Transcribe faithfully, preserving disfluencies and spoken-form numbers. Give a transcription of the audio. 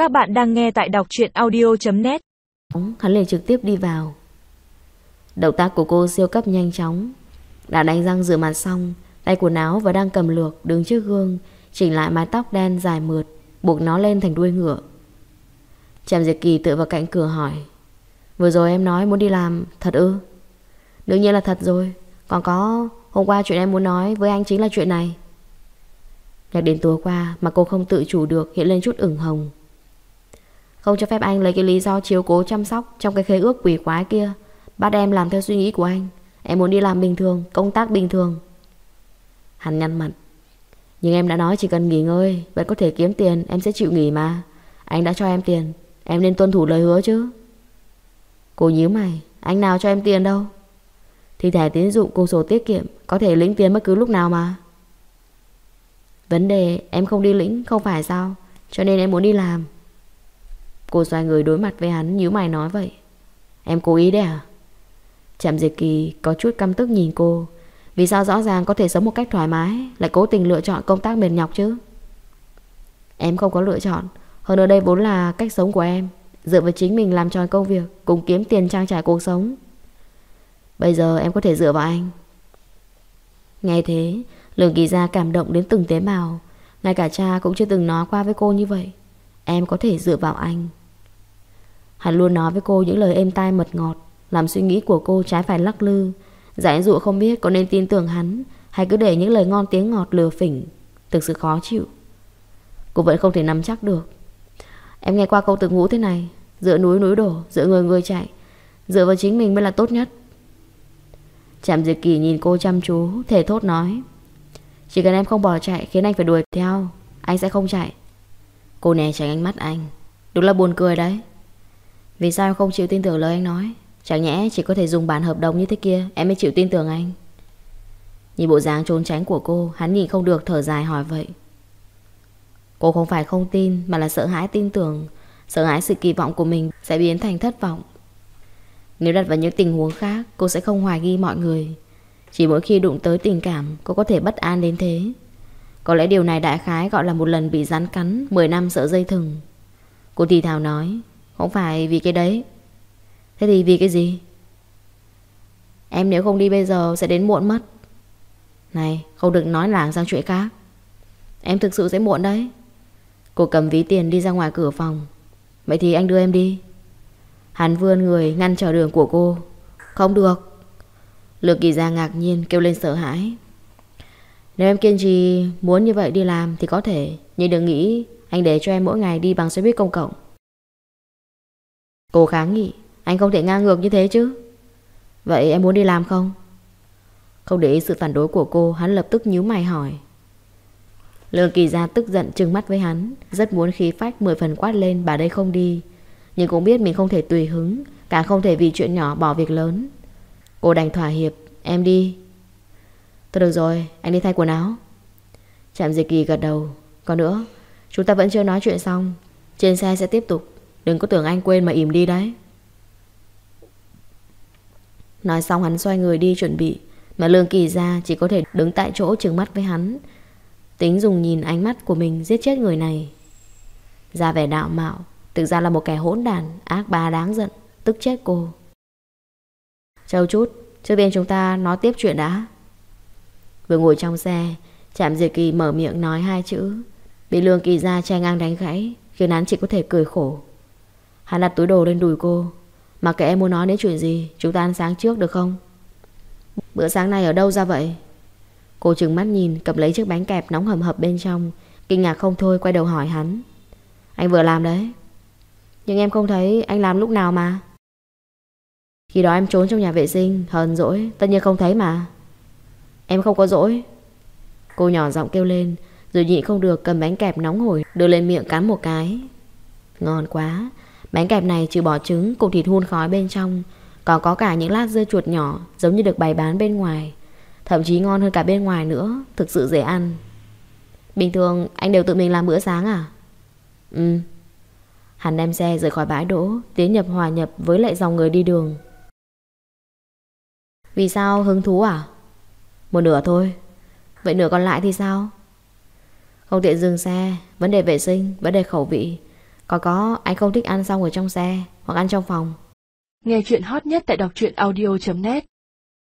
Các bạn đang nghe tại đọc truyện audio chấm net. Hắn liền trực tiếp đi vào. Động tác của cô siêu cấp nhanh chóng. Đã đánh răng rửa mặt xong, tay quần áo và đang cầm lược đứng trước gương, chỉnh lại mái tóc đen dài mượt, buộc nó lên thành đuôi ngựa. Trầm Diệt Kỳ tựa vào cạnh cửa hỏi: vừa rồi em nói muốn đi làm, thật ư? Đương nhiên là thật rồi. Còn có, hôm qua chuyện em muốn nói với anh chính là chuyện này. Nhắc đến tối qua mà cô không tự chủ được hiện lên chút ửng hồng. Không cho phép anh lấy cái lý do chiếu cố chăm sóc trong cái khế ước quỷ quái kia bắt em làm theo suy nghĩ của anh. Em muốn đi làm bình thường, công tác bình thường. Hắn nhăn mặt. Nhưng em đã nói chỉ cần nghỉ ngơi vẫn có thể kiếm tiền, em sẽ chịu nghỉ mà. Anh đã cho em tiền, em nên tuân thủ lời hứa chứ. Cô nhíu mày. Anh nào cho em tiền đâu? Thì thẻ tín dụng cùng sổ tiết kiệm có thể lĩnh tiền bất cứ lúc nào mà. Vấn đề em không đi lĩnh không phải sao? Cho nên em muốn đi làm. Cô xoay người đối mặt với hắn, nhíu mày nói vậy. Em cố ý đấy à? Trầm Diệt Kỳ có chút căm tức nhìn cô. Vì sao rõ ràng có thể sống một cách thoải mái lại cố tình lựa chọn công tác mệt nhọc chứ? Em không có lựa chọn. Hơn ở đây vốn là cách sống của em, dựa vào chính mình làm tròn công việc cùng kiếm tiền trang trải cuộc sống. Bây giờ em có thể dựa vào anh. Nghe thế, Lương Kỳ Gia cảm động đến từng tế bào. Ngay cả cha cũng chưa từng nói qua với cô như vậy. Em có thể dựa vào anh. Hắn luôn nói với cô những lời êm tai mật ngọt, làm suy nghĩ của cô trái phải lắc lư. Giải dụ không biết có nên tin tưởng hắn hay cứ để những lời ngon tiếng ngọt lừa phỉnh. Thực sự khó chịu. Cô vẫn không thể nắm chắc được. Em nghe qua câu từ ngữ thế này: dựa núi núi đổ, dựa người người chạy. Dựa vào chính mình mới là tốt nhất. Trầm Diệt Kỳ nhìn cô chăm chú, thề thốt nói: chỉ cần em không bỏ chạy khiến anh phải đuổi theo, anh sẽ không chạy. Cô né tránh ánh mắt anh. Đúng là buồn cười đấy. Vì sao em không chịu tin tưởng lời anh nói? Chẳng nhẽ chỉ có thể dùng bản hợp đồng như thế kia em mới chịu tin tưởng anh? Nhìn bộ dáng trốn tránh của cô, hắn nhìn không được thở dài hỏi vậy. Cô không phải không tin, mà là sợ hãi tin tưởng. Sợ hãi sự kỳ vọng của mình sẽ biến thành thất vọng. Nếu đặt vào những tình huống khác, cô sẽ không hoài nghi mọi người. Chỉ mỗi khi đụng tới tình cảm, cô có thể bất an đến thế. Có lẽ điều này đại khái gọi là một lần bị rắn cắn, mười năm sợ dây thừng. Cô thì thào nói: không phải vì cái đấy. Thế thì vì cái gì? Em nếu không đi bây giờ sẽ đến muộn mất. Này, không được nói lảng sang chuyện khác. Em thực sự sẽ muộn đấy. Cô cầm ví tiền đi ra ngoài cửa phòng. Vậy thì anh đưa em đi. Hắn vươn người ngăn trở đường của cô. Không được. Lương Kỳ Gia ngạc nhiên kêu lên sợ hãi. Nếu em kiên trì muốn như vậy đi làm thì có thể, nhưng đừng nghĩ anh để cho em mỗi ngày đi bằng xe buýt công cộng. Cô kháng nghị. Anh không thể ngang ngược như thế chứ. Vậy em muốn đi làm không? Không để ý sự phản đối của cô, hắn lập tức nhíu mày hỏi. Lương Kỳ Gia tức giận trừng mắt với hắn, rất muốn khí phách mười phần quát lên bà đây không đi. Nhưng cũng biết mình không thể tùy hứng, càng không thể vì chuyện nhỏ bỏ việc lớn. Cô đành thỏa hiệp. Em đi. Thôi được rồi, anh đi thay quần áo. Trầm Diệt Kỳ gật đầu. Còn nữa, chúng ta vẫn chưa nói chuyện xong. Trên xe sẽ tiếp tục. Đừng có tưởng anh quên mà ìm đi đấy. Nói xong hắn xoay người đi chuẩn bị, mà Lương Kỳ Gia chỉ có thể đứng tại chỗ trừng mắt với hắn, tính dùng nhìn ánh mắt của mình giết chết người này. Ra vẻ đạo mạo, thực ra là một kẻ hỗn đản, ác bá đáng giận, tức chết cô. Chờ chút, trước tiên chúng ta nói tiếp chuyện đã. Vừa ngồi trong xe, Trầm Diệt Kỳ mở miệng nói hai chữ, bị Lương Kỳ Gia che ngang đánh gãy, khiến hắn chỉ có thể cười khổ. Hắn đặt túi đồ lên đùi cô. Mặc kệ em muốn nói đến chuyện gì, chúng ta ăn sáng trước được không? Bữa sáng này ở đâu ra vậy? Cô trừng mắt nhìn, cầm lấy chiếc bánh kẹp nóng hầm hập bên trong, kinh ngạc không thôi quay đầu hỏi hắn. Anh vừa làm đấy. Nhưng em không thấy anh làm lúc nào mà. Khi đó em trốn trong nhà vệ sinh, hờn dỗi, tất nhiên không thấy mà. Em không có dỗi. Cô nhỏ giọng kêu lên, rồi nhịn không được cầm bánh kẹp nóng hổi đưa lên miệng cắn một cái. Ngon quá. Bánh kẹp này trừ bỏ trứng cùng thịt hun khói bên trong, còn có cả những lát dưa chuột nhỏ giống như được bày bán bên ngoài. Thậm chí ngon hơn cả bên ngoài nữa. Thực sự dễ ăn. Bình thường anh đều tự mình làm bữa sáng à? Ừ. Hắn đem xe rời khỏi bãi đỗ, tiến nhập hòa nhập với lại dòng người đi đường. Vì sao hứng thú à? Một nửa thôi. Vậy nửa còn lại thì sao? Không tiện dừng xe, vấn đề vệ sinh, vấn đề khẩu vị, Có có, anh không thích ăn xong ở trong xe hoặc ăn trong phòng. Nghe chuyện hot nhất tại đọc truyện audio chấm net.